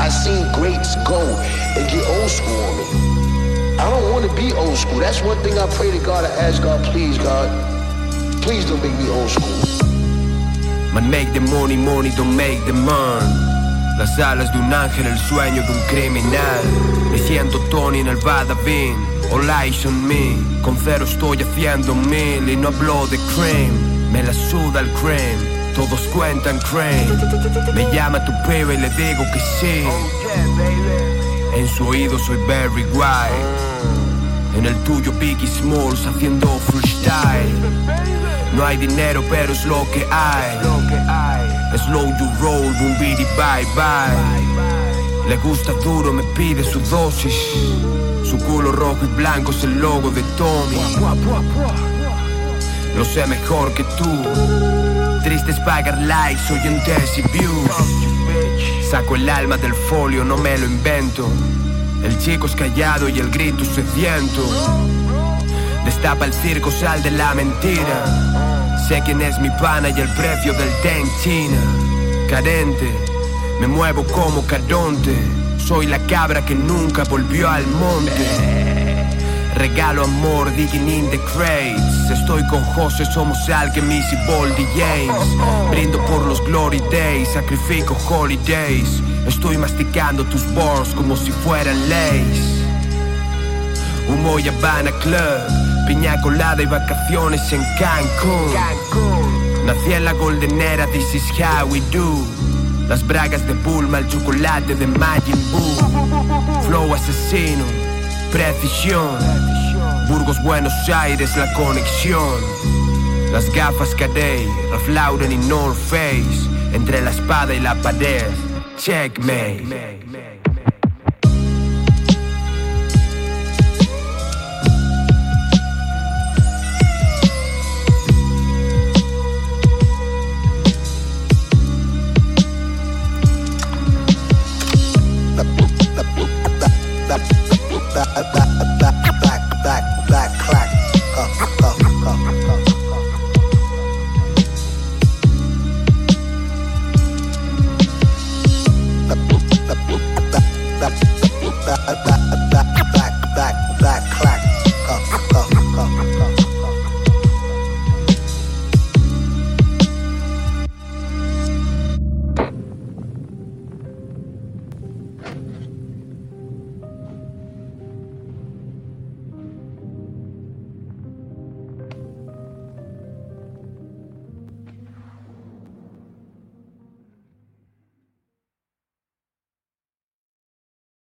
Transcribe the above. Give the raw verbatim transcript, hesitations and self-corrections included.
seen greats go and get old school on me. I don't want to be old school. That's one thing I pray to God. I ask God, please, God, please don't make me old school. Man, make the money, money, don't make the man. Las alas de un ángel, el sueño de un criminal. Me siento Tony en el Badabin, all eyes on me. Con cero estoy haciendo mil y no hablo de cream. Me la suda el cream, todos cuentan cream. Me llama tu pibe y le digo que sí. En su oído soy Barry White, en el tuyo Biggie Smalls haciendo freestyle. No hay dinero pero es lo que hay. Slow you roll, boom bitty bye bye. Le gusta duro, me pide su dosis. Su culo rojo y blanco es el logo de Tommy. Lo sé mejor que tú. Triste es pagar likes, hoy en Desi Views. Saco el alma del folio, no me lo invento. El chico es callado y el grito sediento. Destapa el circo, sal de la mentira. Sé quién es mi pana y el precio del té en China. Carente, me muevo como Caronte. Soy la cabra que nunca volvió al monte. Regalo amor, digging in the crates. Estoy con José, somos Alchemist y Boldy James. Brindo por los glory days, sacrifico holidays. Estoy masticando tus bars como si fueran leyes. Humo y Habana Club, piña colada y vacaciones en Cancún. Nací en la goldenera, this is how we do. Las bragas de Bulma, el chocolate de Majin Buu. Flow asesino, precisión. Burgos, Buenos Aires, la conexión. Las gafas Cadey, Ralph Lauren y North Face. Entre la espada y la pared, checkmate.